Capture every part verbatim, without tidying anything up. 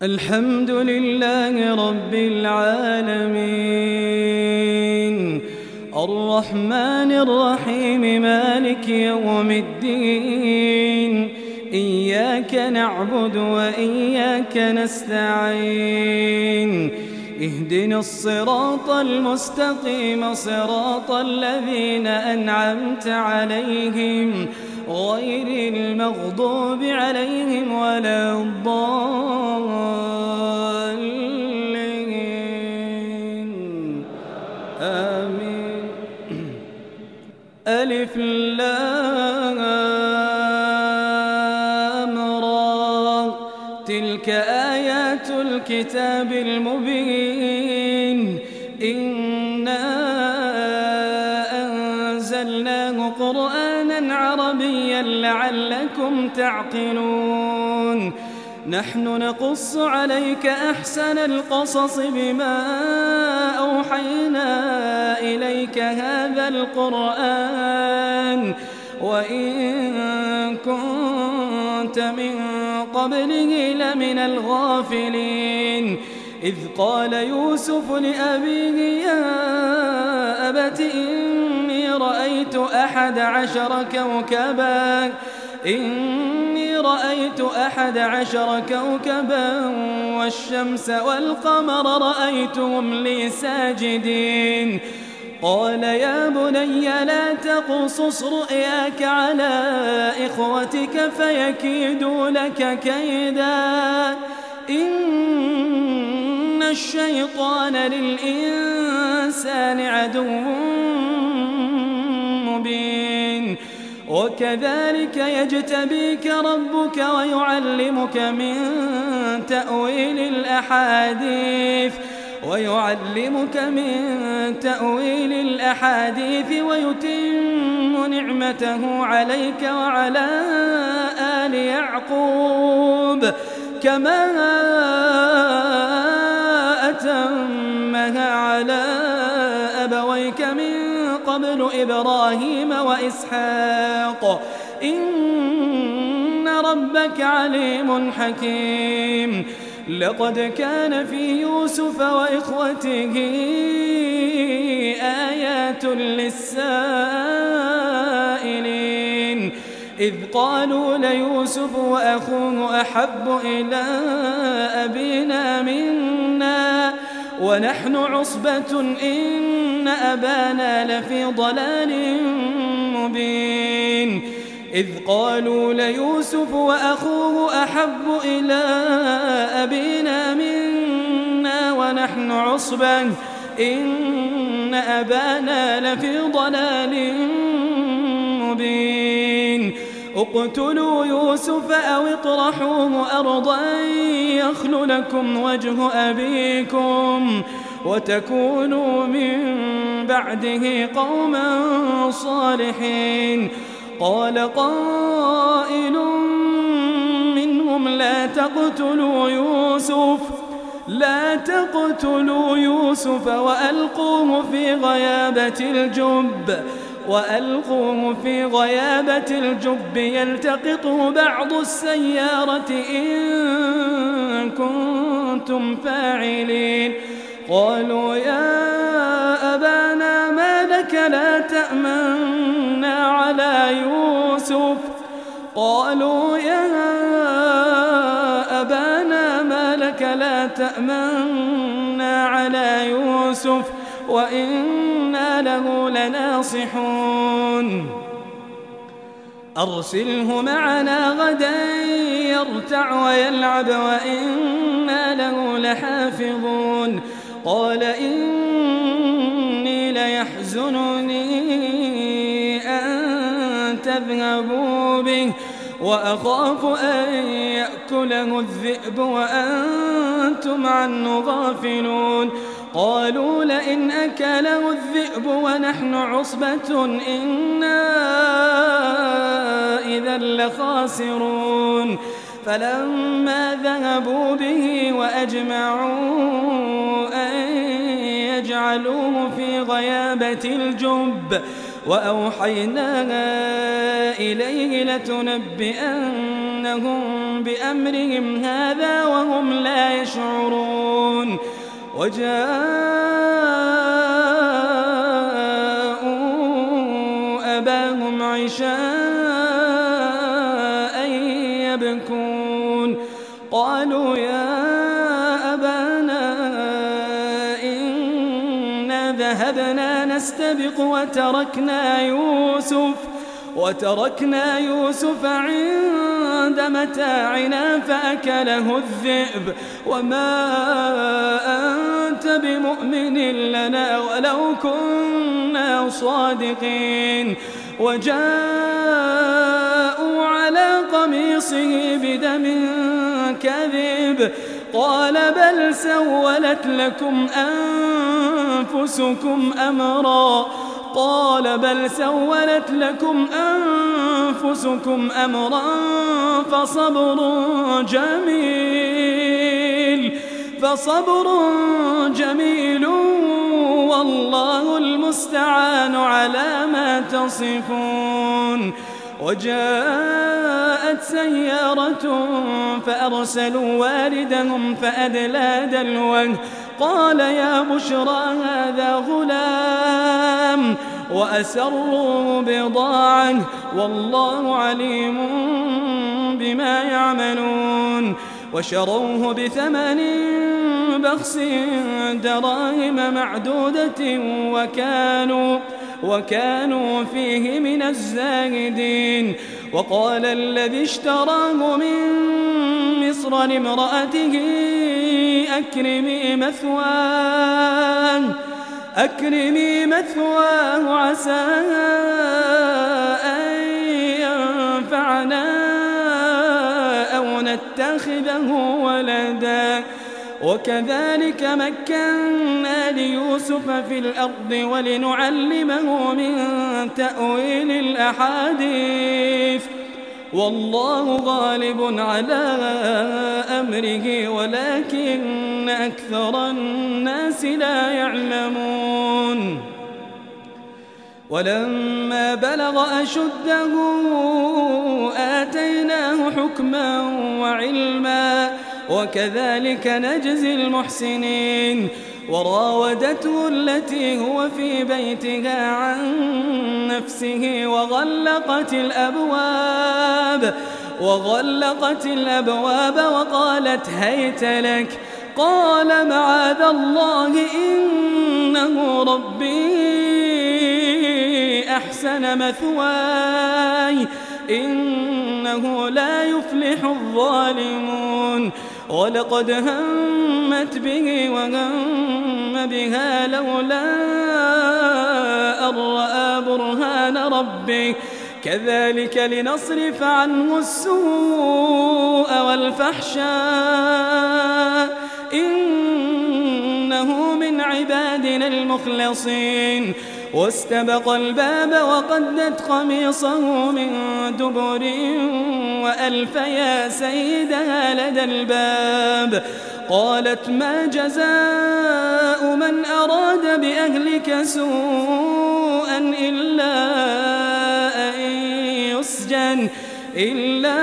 الحمد لله رب العالمين الرحمن الرحيم مالك يوم الدين إياك نعبد وإياك نستعين اهدنا الصراط المستقيم صراط الذين أنعمت عليهم غير المغضوب عليهم ولا الضالين آمين. ألف لام را تلك آيات الكتاب المبين إنا أنزلناه قرآنا عربيا لعلكم تعقلون نحن نقص عليك أحسن القصص بما أوحينا إليك هذا القرآن وإن كنت من قبله لمن الغافلين إذ قال يوسف لأبيه يا أبت إني رأيت أحد عشر كوكبا إني رأيت أحد عشر كوكبا والشمس والقمر رأيتهم لي ساجدين قال يا بني لا تقصص رؤياك على إخوتك فيكيدوا لك كيدا إن الشيطان للإنسان عدو مبين وكذلك يجتبيك ربك ويعلمك من تأويل الأحاديث ويعلمك من تأويل الأحاديث ويتم نعمته عليك وعلى آل يعقوب كما أتمها على أبويك من قبل إبراهيم وإسحاق إن ربك عليم حكيم لقد كان في يوسف وإخوته آيات للسائلين إذ قالوا ليوسف وأخوه أحب إلى أبينا منا ونحن عصبة إن أبانا لفي ضلال مبين إذ قالوا ليوسف وأخوه أحب إلى أبينا منا ونحن عصبة إن أبانا لفي ضلال مبين اقتلوا يوسف أو اطرحوه أرضا يخل لكم وجه أبيكم وتكونوا من بعده قوما صالحين قال قائل منهم لا تقتلوا يوسف لا تقتلوا يوسف وألقوه في غيابة الجب وألقوه في غيابة الجب يلتقطه بعض السيارة إن كنتم فاعلين قالوا يا أبانا ما لك لا تأمنا على يوسف قالوا يا أبانا ما لك لا تأمنا على يوسف وإنا له لناصحون أرسله معنا غدا يرتع ويلعب وإنا له لحافظون قال إني ليحزنني أن تذهبوا به وأخاف أن يأكله الذئب وأنتم عنه غافلون قالوا لئن أكله الذئب ونحن عصبة إنا إذا لخاسرون فلما ذهبوا به وأجمعوا أن يجعلوه في غيابة الجب وأوحينا إليه لتنبئنهم بأمرهم هذا وهم لا يشعرون وجاءوا أباهم عشاء يبكون قالوا يا أبانا إنا ذهبنا نستبق وتركنا يوسف وتركنا يوسف عند متاعنا فأكله الذئب وما أنت بمؤمن لنا ولو كنا صادقين وجاءوا على قميصه بدم كذب قال بل سولت لكم أنفسكم أمرا قال بل سولت لكم أنفسكم أمرا فصبر جميل فصبر جميل والله المستعان على ما تصفون وجاءت سيارة فأرسلوا واردهم فأدلى دلوه قال يا بشرى هذا غلام وأسروا بضاعة والله عليم بما يعملون وشروه بثمن بخس دراهم معدودة وكانوا وكانوا فيه من الزاهدين وقال الذي اشتراه من مصر لامرأته أكرمي مثواه أكرمي مثواه عسى أن ينفعنا أو نتخذه ولدا وكذلك مكنا ليوسف في الأرض ولنعلمه من تأويل الأحاديث والله غالب على أمره ولكن أكثر الناس لا يعلمون ولما بلغ أشده آتيناه حكما وعلما وكذلك نجزي المحسنين وراودته التي هو في بيتها عن نفسه وغلقت الأبواب وغلقت الأبواب وقالت هيت لك قال معاذ الله إنه ربي أحسن مثواي إنه لا يفلح الظالمون ولقد همت به وهم بها لولا أن رأى برهان ربه كذلك لنصرف عنه السوء والفحشاء إنه من عبادنا المخلصين واستبق الباب وقدت قميصه من دبر وألف يا سيدها لدى الباب قالت ما جزاء من أراد بأهلك سوءا إلا أن يسجن إلا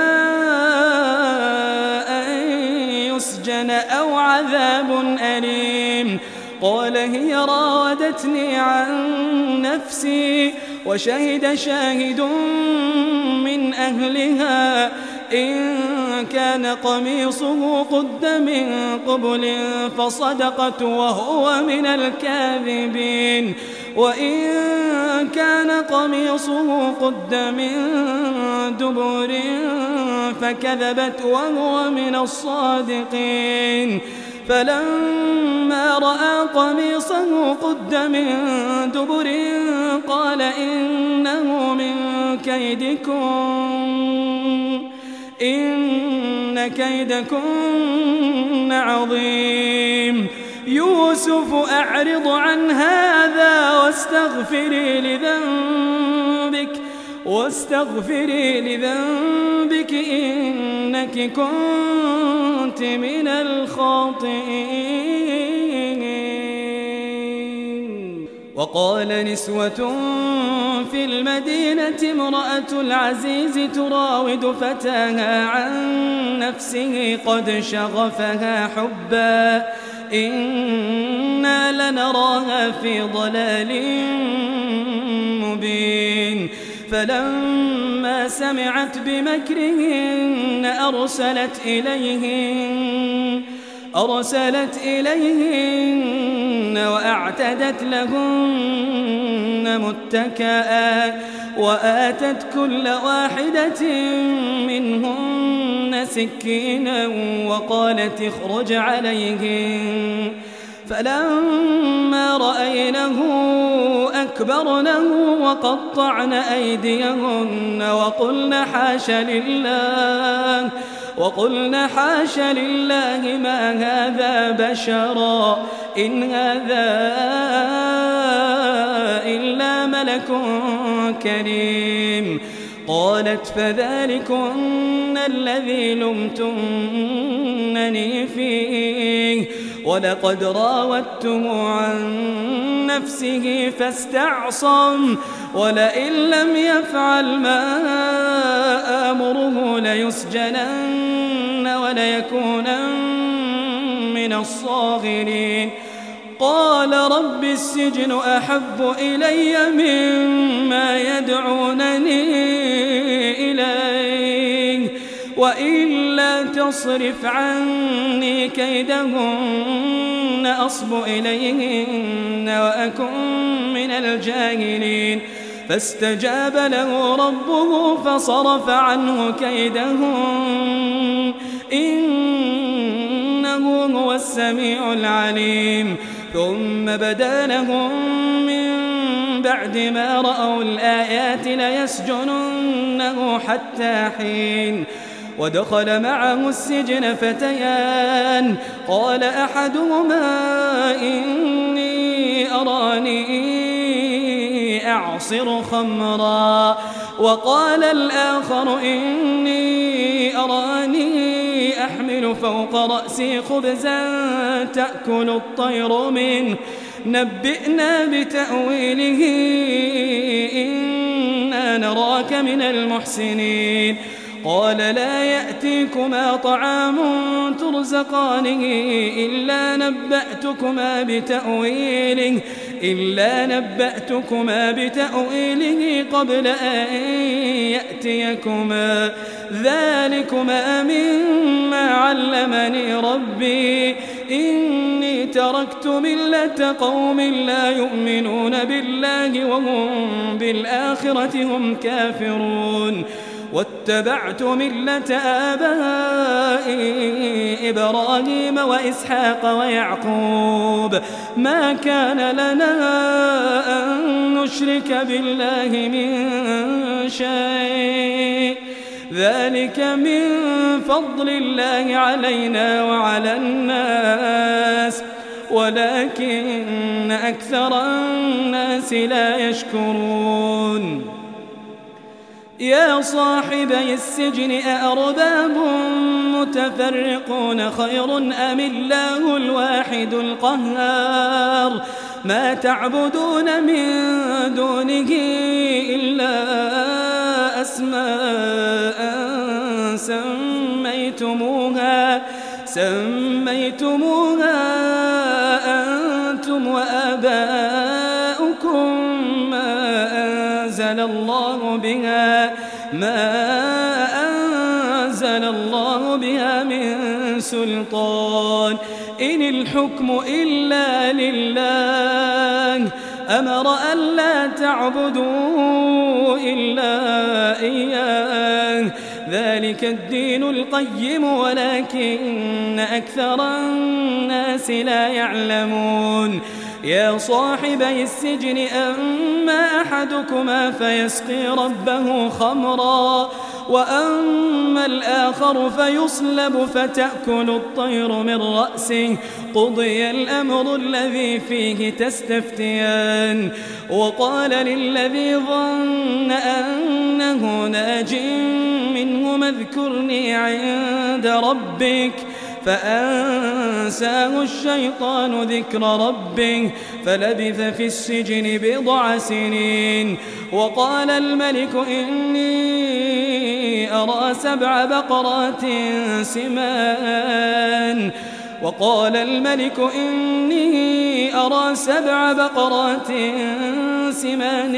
أن يسجن أو عذاب أليم قال هي راودتني عن نفسي وشهد شاهد من أهلها إن كان قميصه قد من قبل فصدقت وهو من الكاذبين وإن كان قميصه قد من دبر فكذبت وهو من الصادقين فلما رأى قميصه قد من دبر قال إنه من كيدكم إن كيدكن عظيم يوسف أعرض عن هذا واستغفري لذنبك واستغفري لذنبك إنك كنت من الخاطئين وقال نسوة في المدينة امرأة العزيز تراود فتاها عن نفسه قد شغفها حبا إنا لنراها في ضلال مبين فلما سمعت بمكرهن أرسلت إليهن أرسلت إليهن وأعتدت لهن متكئا وآتت كل واحدة منهن سكينا وقالت اخرج عليهن فلما رأينه أكبرنه وقطعن أيديهن وقلن حاش لله وقلن حاش لله ما هذا بشرا إن هذا إلا ملك كريم قالت فذلكن الذي لمتنني فيه ولقد راودته عن نفسه فاستعصم ولئن لم يفعل ما آمره ليسجنن وليكونن من الصاغرين قال رب السجن أحب إلي مما يدعونني إليه وإلا تصرف عني كيدهن أصب إليهن وأكن من الجاهلين فاستجاب له ربه فصرف عنه كيدهن إنه هو السميع العليم ثم بدا لهم من بعد ما رأوا الآيات ليسجننه حتى حين ودخل معه السجن فتيان قال أحدهما إني أراني أعصر خمرا وقال الآخر إني أراني أحمل فوق رأسي خبزا تأكل الطير منه نبئنا بتأويله إنا نراك من المحسنين قال لا يأتيكما طعام ترزقانه إلا نبأتكما بتأويله إلا نبأتكما بتأويله قبل أن يأتيكما ذلكما مما علمني ربي إني تركت ملة قوم لا يؤمنون بالله وهم بالآخرة هم كافرون واتبعت ملة آبائي إبراهيم وإسحاق ويعقوب ما كان لنا أن نشرك بالله من شيء ذلك من فضل الله علينا وعلى الناس ولكن أكثر الناس لا يشكرون يا صاحبي السجن أأرباب متفرقون خير أم الله الواحد القهار ما تعبدون من دونه إلا أسماء سميتموها سميتموها أنتم وآباؤكم ما أنزل الله بها ما أنزل الله بها من سلطان إن الحكم إلا لله أمر ألا تعبدوا إلا إياه ذلك الدين القيم ولكن أكثر الناس لا يعلمون يا صاحبي السجن أما أحدكما فيسقي ربه خمرا وأما الآخر فيصلب فتأكل الطير من رأسه قضي الأمر الذي فيه تستفتيان وقال للذي ظن أنه ناج منهما اذكرني عند ربك فأنزلناه فأنساه الشيطان ذكر ربه فلبث في السجن بضع سنين. وقال الملك إني أرى سبع بقرات سمان وقال الملك إني أرى سبع بقرات سمان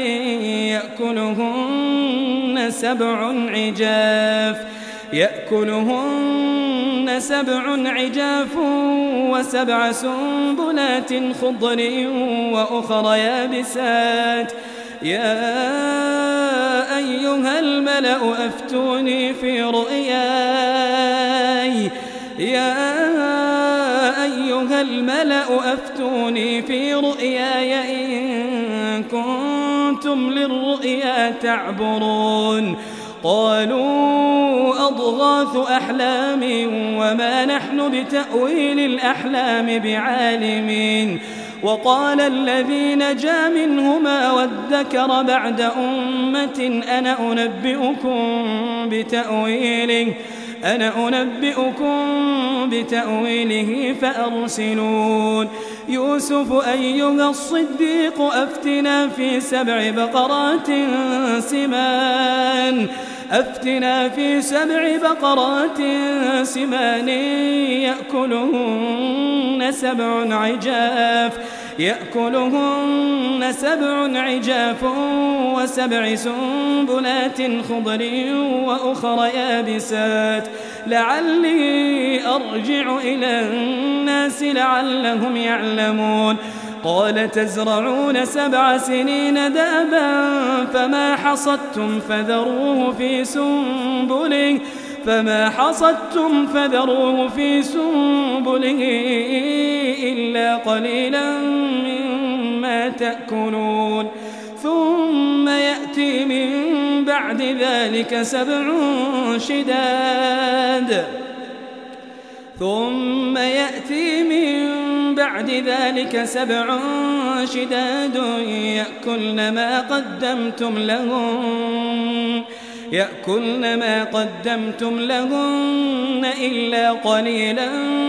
يأكلهن سبع عجاف يأكلهن سبع عجاف وسبع سنبلات خضر وأخر يابسات يا أيها الملأ أفتوني في رؤياي يا أيها الملأ أفتوني في رؤياي إن كنتم للرؤيا تعبرون. قالوا أضغاث أحلام وما نحن بتأويل الأحلام بعالمين. وقال الذي نجا منهما وادكر بعد أمة أنا أنبئكم بتأويله أنا أنبئكم بتأويله فأرسلون. يوسف أيها الصديق أفتنا في سبع بقرات سمان أفتنا في سبع بقرات سمان يأكلهن سبع عجاف يأكلهن سبع عجاف وسبع سنبلات خضر وأخر يابسات لعلي أرجع إلى الناس لعلهم يعلمون. قال تزرعون سبع سنين دابا فما حصدتم فذروه في سنبله فما حصدتم فذروه في سنبله إلا قليلا مما تأكلون. ثم يأتي من بعد ذلك سبع شداد ثم يأتي من بعد ذلك سبع شداد يأكلن ما قدمتم لهم يأكلن ما قدمتم لهن إلا قليلا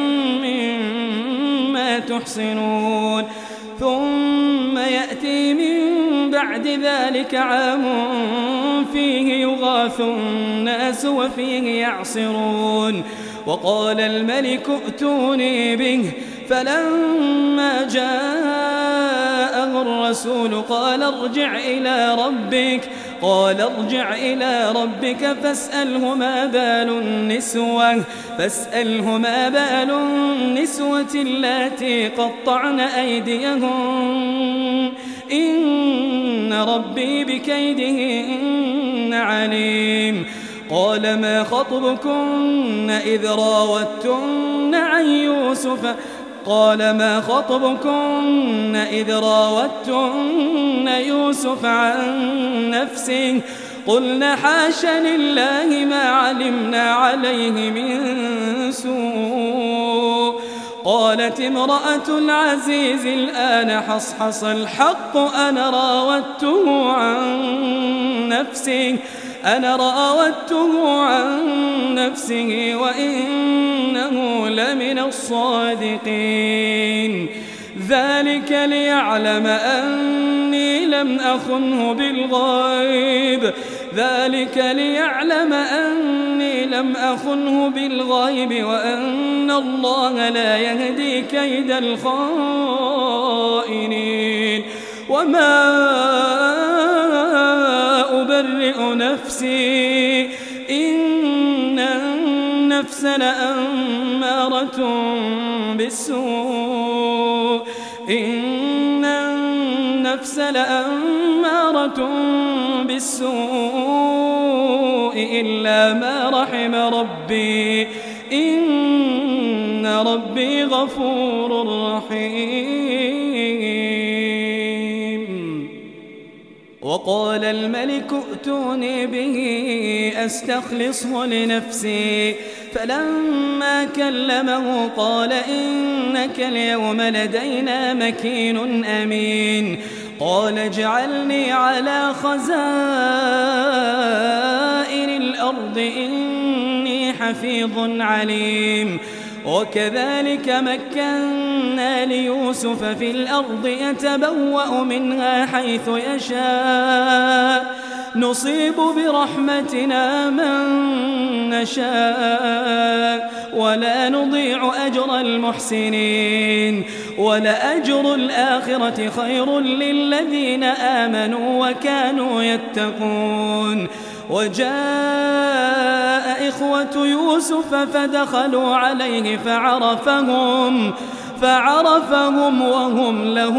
مما تحصنون. ثم يأتي من بعد ذلك عام فيه يغاث الناس وفيه يعصرون. وقال الملك ائتوني به فلما جاءه الرسول قال ارجع إلى ربك قال ارجع إلى ربك فاسأله ما بال النسوة فاسأله ما بال النسوة اللاتي قطعن أيديهم إن ربي بكيدهن عليم. قال ما خطبكن إذ راوتن عن يوسف قال ما خطبكن إذ راوتن يوسف عن نفسه قلنا حاش لله ما علمنا عليه من سوء. قالت امرأة العزيز الآن حصحص الحق أنا راودته عن نفسه أنا راودته عن نفسه وإنه لمن الصادقين. ذلك ليعلم أني لم أخنه بالغيب ذلك ليعلم أني لم أخنه بالغيب وأن الله لا يهدي كيد الخائنين. وما أبرئ نفسي إن النفس لأمارة بالسوء إن النفس لأمارة بالسوء إلا ما رحم ربي إن ربي غفور رحيم. وقال الملك ائتوني به أستخلصه لنفسي فلما كلمه قال إنك اليوم لدينا مكين أمين. قال اجعلني على خزائن الأرض إني حفيظ عليم. وكذلك مكنا ليوسف في الأرض يتبوأ منها حيث يشاء نصيب برحمتنا من نشاء ولا نضيع أجر المحسنين ولأجر الآخرة خير للذين آمنوا وكانوا يتقون. وجاء إخوة يوسف فدخلوا عليه فعرفهم فعرفهم وهم له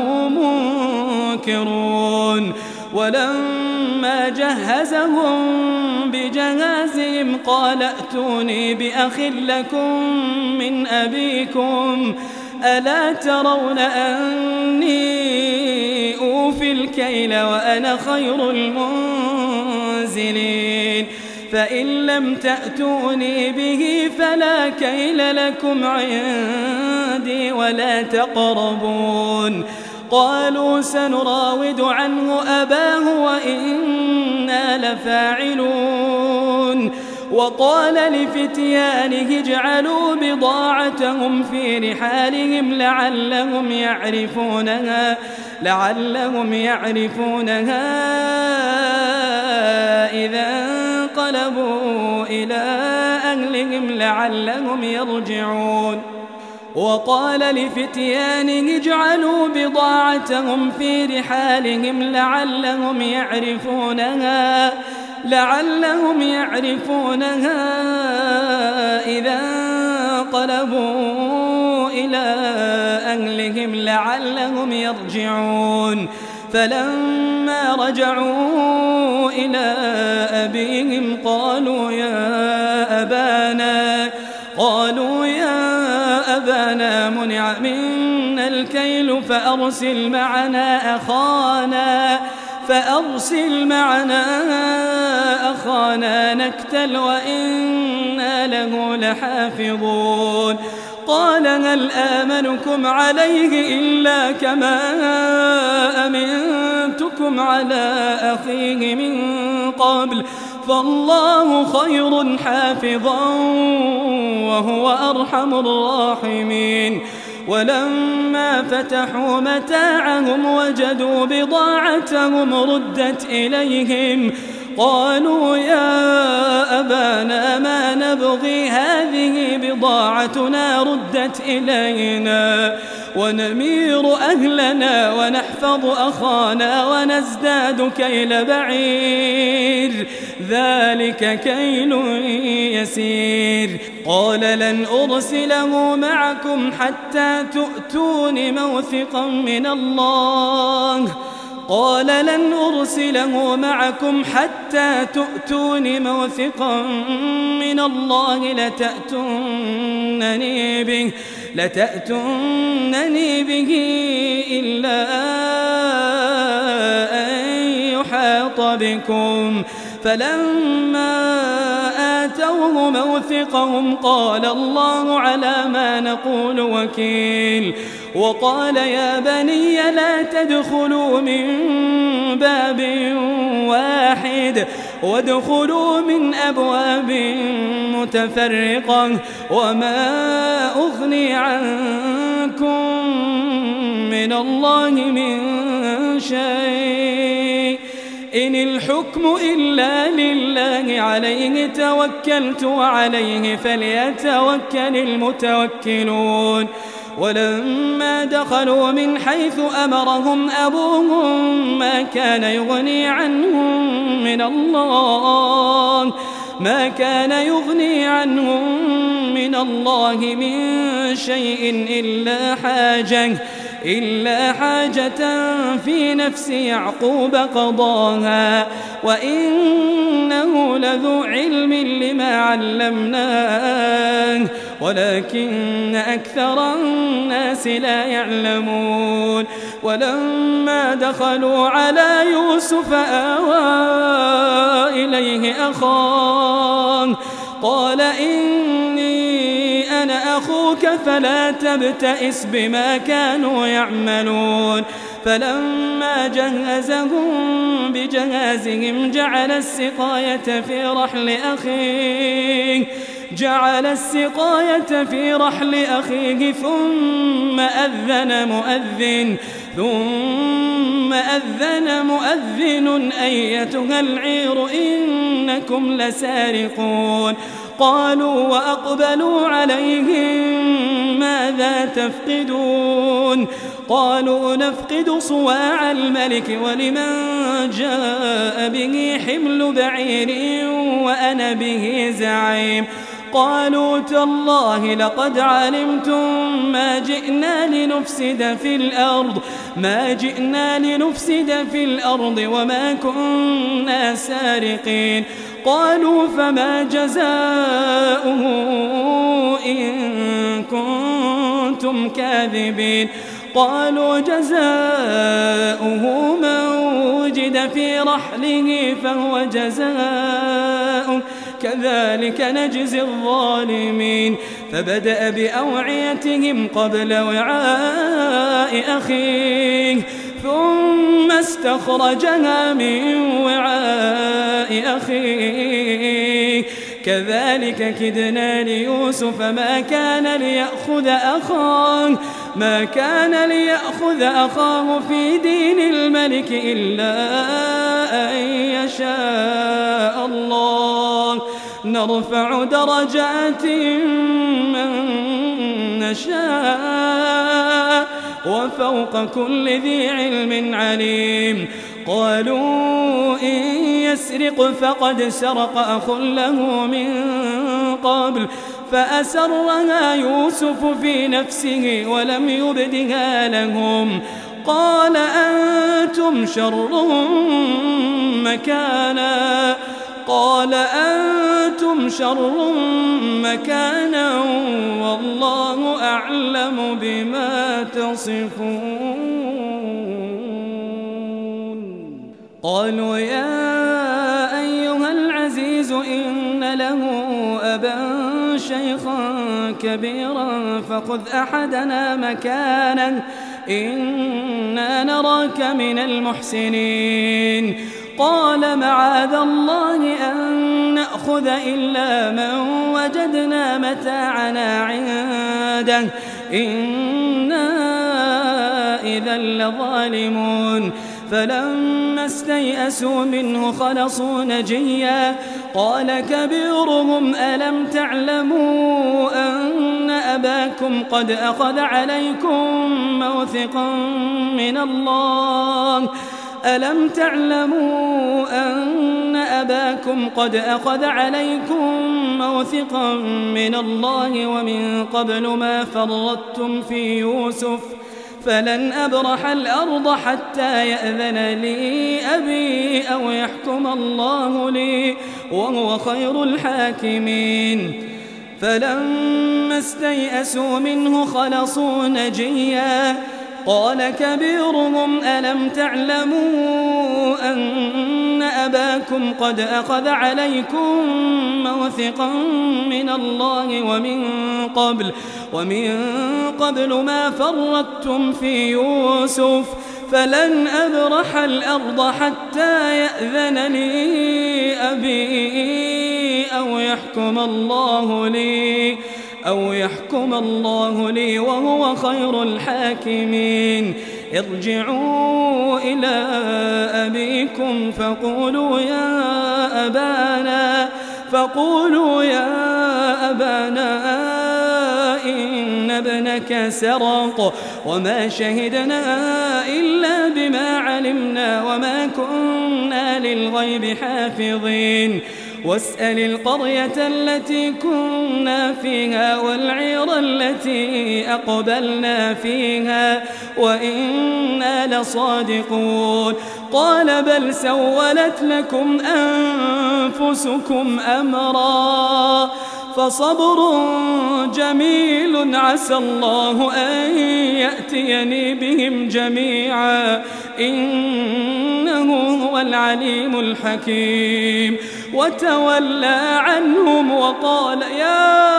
منكرون. ولما جهزهم بجهازهم قال ائتوني بأخ لكم من أبيكم ألا ترون أني أوفي الكيل وأنا خير المنزلين فإن لم تأتوني به فلا كيل لكم عندي ولا تقربون. قالوا سنراود عنه أباه وإنا لفاعلون. وقال لفتيانه اجعلوا بضاعتهم في رحالهم لعلهم يعرفونها لعلهم يعرفونها إذا انقلبوا إلى أهلهم لعلهم يرجعون. وقال لفتيانه اجعلوا بضاعتهم في رحالهم لعلهم يعرفونها لعلهم يعرفونها إذا انقلبوا إلى أهلهم لعلهم يرجعون. فلما رجعوا إلى أبيهم قالوا يا أبانا قالوا يا أبانا منع منا الكيل فأرسل معنا أخانا فأرسل معنا أخانا نكتل وإنا له لحافظون. قال هل آمنكم عليه إلا كما أمنتكم على أخيه من قبل فالله خير حافظا وهو أرحم الراحمين. ولما فتحوا متاعهم وجدوا بضاعتهم ردت إليهم قالوا يا أبانا ما نبغي هذه بضاعتنا ردت إلينا ونمير أهلنا ونحفظ أخانا ونزداد كيل بعير ذلك كيل يسير. قال لن أرسله معكم حتى تؤتون موثقا من الله قال لن أرسله معكم حتى تؤتون موثقا من الله لتأتونني به لتأتونني به إلا أن يحاط بكم. فلما آتوه موثقهم قال الله على ما نقول وكيل. وقال يا بني لا تدخلوا من باب واحد وادخلوا من أبواب متفرقة وما أغني عنكم من الله من شيء إن الحكم إلا لله عليه توكلت وعليه فليتوكل المتوكلون. ولما دخلوا من حيث أمرهم أبوهم ما كان يغني عنهم من الله ما كان يغني عنهم من الله من شيء إلا حاجة إلا حاجة في نفس يعقوب قضاها وإنه لذو علم لما علمناه ولكن أكثر الناس لا يعلمون. ولما دخلوا على يوسف آوى إليه أخاه قال إني أنا أخوك فلا تبتئس بما كانوا يعملون. فلما جهزهم بجهازهم جعل السقاية في رحل أخيه جعل السقاية في رحل أخيه ثم أذن مؤذن ثم أذن مؤذن أيتها العير إنكم لسارقون قالوا وأقبلوا عليهم ماذا تفقدون قالوا نفقد صواع الملك ولمن جاء به حمل بعير وأنا به زعيم قالوا تالله لقد علمتم ما جئنا لنفسد في الأرض ما جئنا لنفسد في الأرض وما كنا سارقين قالوا فما جزاؤه إن كنتم كاذبين قالوا جزاؤه من وجد في رحله فهو جزاؤه كذلك نجزي الظالمين فبدأ بأوعيتهم قبل وعاء أخيه ثم استخرجها من وعاء أخيه كذلك كدنا ليوسف ما كان ليأخذ أخاه ما كان ليأخذ أخاه في دين الملك إلا أن يشاء الله نرفع درجات من نشاء وفوق كل ذي علم عليم قالوا إن يسرق فقد سرق أخ له من قبل فأسرها يوسف في نفسه ولم يبدها لهم قال أنتم شر مكانا قال أنتم شر مكانا والله أعلم بما تصفون قالوا يا أيها العزيز إن له أبا شيخا كبيرا فخذ أحدنا مكانا إنا نراك من المحسنين قال معاذ الله أن نأخذ إلا من وجدنا متاعنا عنده إنا إذا لظالمون فلما استيئسوا منه خلصوا نجيا قال كبيرهم ألم تعلموا أن أباكم قد أخذ عليكم موثقا من الله ألم تعلموا أن أباكم قد أخذ عليكم موثقا من الله ومن قبل ما فرطتم في يوسف فلن أبرح الأرض حتى يأذن لي أبي أو يحكم الله لي وهو خير الحاكمين فلما استيئسوا منه خلصوا نجيا قال كبيرهم ألم تعلموا أن أباكم قد أخذ عليكم موثقا من الله ومن قبل ومن قبل ما فرطتم في يوسف فلن أبرح الأرض حتى يأذن لي أبي أو يحكم الله لي أو يحكم الله لي وهو خير الحاكمين ارجعوا إلى أبيكم فقولوا يا أبانا فقولوا يا أبانا إن ابنك سرق وما شهدنا إلا بما علمنا وما كنا للغيب حافظين واسأل القرية التي كنا فيها والعير التي أقبلنا فيها وإنا لصادقون قال بل سولت لكم أنفسكم أمرا فصبر جميل عسى الله أن يأتيني بهم جميعا إنه هو العليم الحكيم وتولى عنهم وقال يا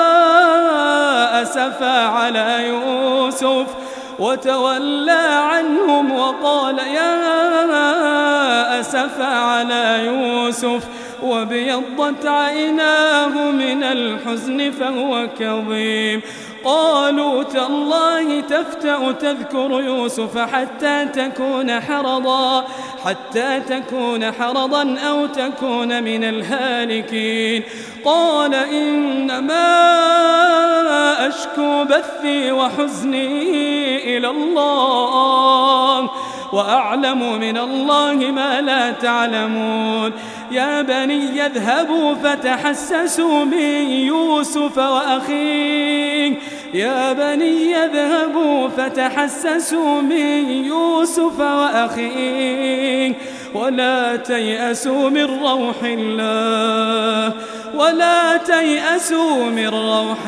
أسفا على يوسف وتولى عنهم وقال يا أسفا على يوسف وابيضت عيناه من الحزن فهو كظيم. قالوا تالله تفتأ تذكر يوسف حتى تكون حرضا حتى تكون حرضا أو تكون من الهالكين. قال إنما أشكو بثي وحزني إلى الله وأعلم من الله ما لا تعلمون. يا بني اذهبوا فتحسسوا من يوسف وأخيه يا بني اذهبوا فتحسسوا من يوسف وأخيه ولا تيأسوا من روح الله ولا تيأسوا من روح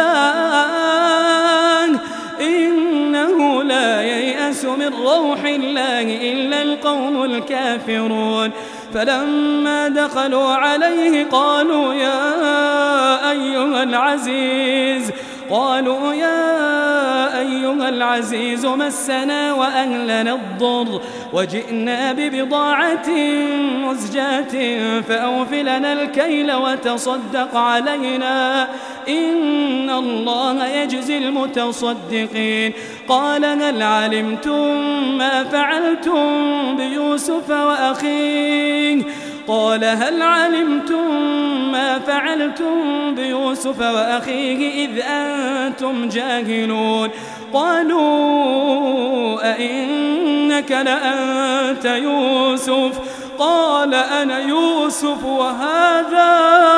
الله إنه لا ييأس من روح الله إلا القوم الكافرون. فلما دخلوا عليه قالوا يا أيها العزيز قالوا يا أيها العزيز مسنا وأهلنا الضر وجئنا ببضاعة مزجاة فأوفلنا الكيل وتصدق علينا إن الله يجزي المتصدقين. قال هل علمتم ما فعلتم بيوسف وأخيه قال هل علمتم ما فعلتم بيوسف وأخيه إذ أنتم جاهلون. قالوا أئنك لأنت يوسف قال أنا يوسف وهذا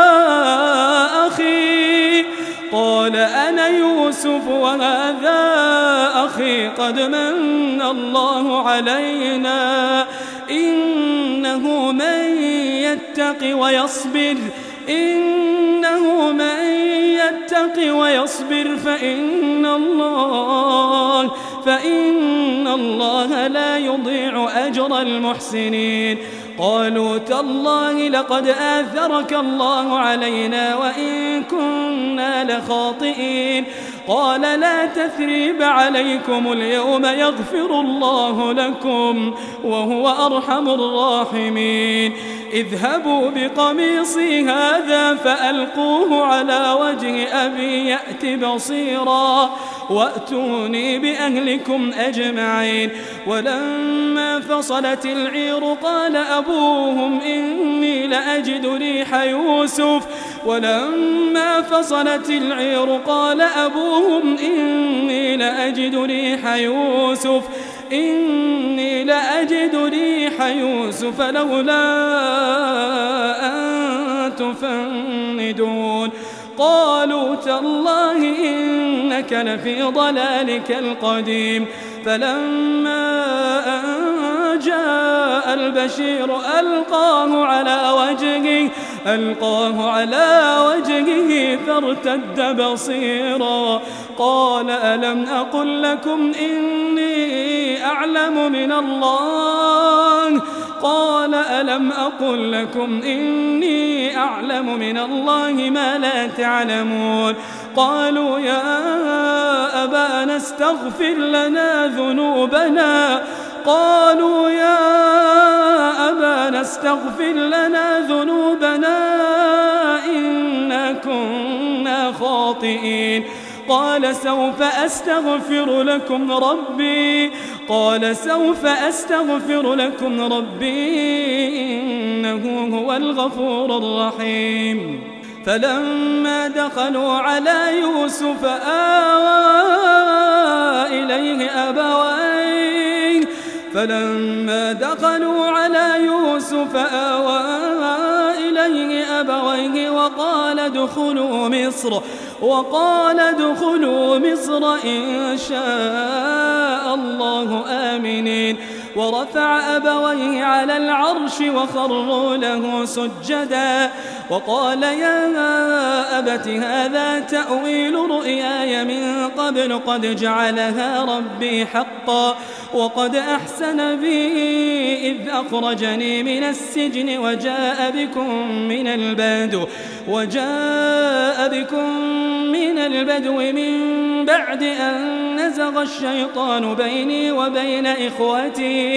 أخي قال أنا يوسف وهذا أخي قد من الله علينا إنه من يتق ويصبر إنه من يتق ويصبر فإن الله فإن الله لا يضيع أجر المحسنين. قالوا تالله لقد آثرك الله علينا وإن كنا لخاطئين. قال لا تثريب عليكم اليوم يغفر الله لكم وهو أرحم الراحمين. اذهبوا بقميصي هذا فألقوه على وجه أبي يأت بصيرا وأتوني بأهلكم أجمعين. ولما فصلت العير قال أبوهم إني لأجد ريح يوسف ولما فصلت العير قال أبوهم إني لأجد ريح يوسف إني لأجد ريح يوسف لولا أن تفندون. قالوا تالله إنك لفي ضلالك القديم. فلما أن جاء البشير ألقاه على وجهه ألقاه على وجهه فارتد بصيرا قال ألم أقل لكم إني أعلم من الله قال ألم أقل لكم إني أعلم من الله ما لا تعلمون. قالوا يا أبانا استغفر لنا ذنوبنا قالوا يا أبانا استغفر لنا ذنوبنا إنا كنا خاطئين. قال سوف أستغفر لكم ربي قال سوف أستغفر لكم ربي إنه هو الغفور الرحيم. فلما دخلوا على يوسف آوى إليه أبويه فلما دخلوا على يوسف آوى إليه أبويه وقال ادخلوا مصر وقال ادخلوا مصر إن شاء الله آمنين. ورفع أبويه على العرش وخروا له سجدا وقال يا أبت هذا تأويل رؤياي من قبل قد جعلها ربي حقا وقد أحسن بي إذ أخرجني من السجن وجاء بكم من البدو وجاء بكم من البدو من بعد أن نزغ الشيطان بيني وبين إخوتي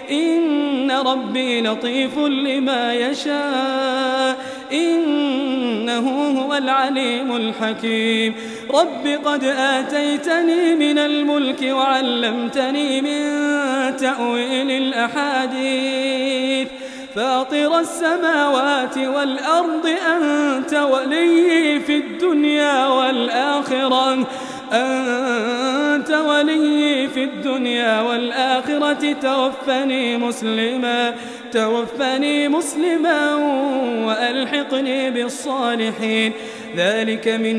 إن ربي لطيف لما يشاء إنه هو العليم الحكيم رب قد آتيتني من الملك وعلمتني من تأويل الأحاديث فاطر السماوات والأرض أنت ولي في الدنيا والآخرة أنت ولي في الدنيا والآخرة توفني مسلما توفني مسلما وألحقني بالصالحين ذلك من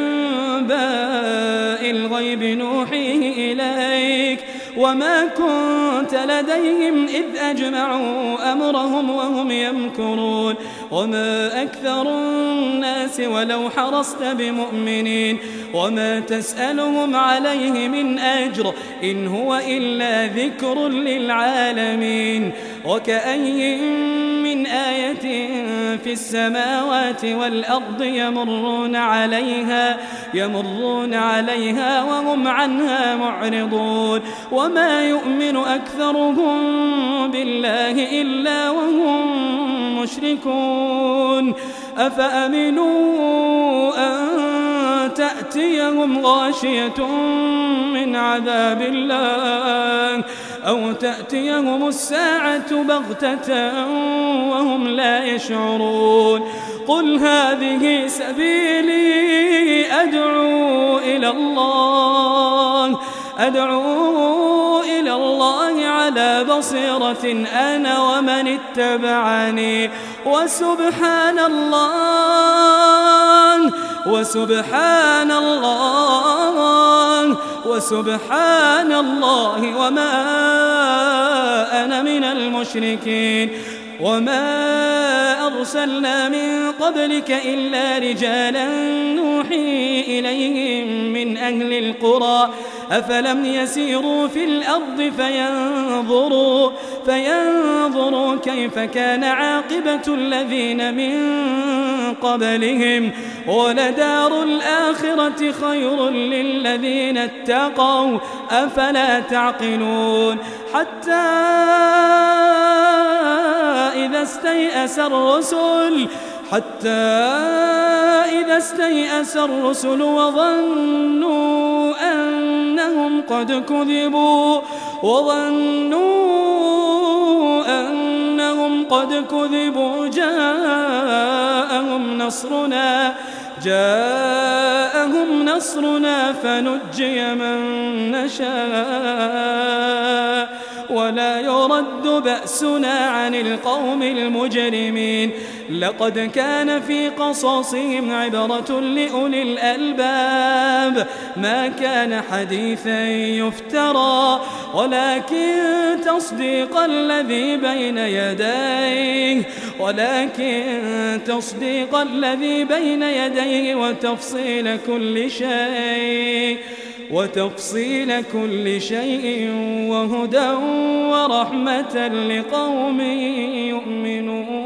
أنباء الغيب نوحيه إليك وما كنت لديهم إذ أجمعوا أمرهم وهم يمكرون وما أكثر الناس ولو حرصت بمؤمنين وما تسألهم عليه من أجر إن هو إلا ذكر للعالمين وكأي من آية في السماوات والأرض يمرون عليها يمرون عليها وهم عنها معرضون وما يؤمن أكثرهم بالله إلا وهم مشركون أفأمنوا أن تأتيهم غاشية من عذاب الله أو تأتيهم الساعة بغتة وهم لا يشعرون قل هذه سبيلي أدعو إلى الله أدعو إلى الله على بصيرة أنا ومن اتبعني وسبحان الله وسبحان الله وسبحان الله وما أنا من المشركين وما أرسلنا من قبلك إلا رجالا نوحي إليهم من أهل القرى أفلم يسيروا في الأرض فينظروا, فينظروا كيف كان عاقبة الذين من قبلهم ولدار الآخرة خير للذين اتقوا أفلا تعقلون حتى إذا استيأس الرسل حتى إذا استيأس الرسل وظنوا أنهم قد كذبوا وظنوا أنهم قد كذبوا جاءهم نصرنا جاءهم نصرنا فنجي من نشاء ولا يرد بأسنا عن القوم المجرمين لقد كان في قصصهم عبرة لأولي الألباب ما كان حديثا يفترى ولكن تصديق الذي بين يديه ولكن تصديق الذي بين يديه وتفصيل كل شيء وتفصيل كل شيء وهدى ورحمة لقوم يؤمنون.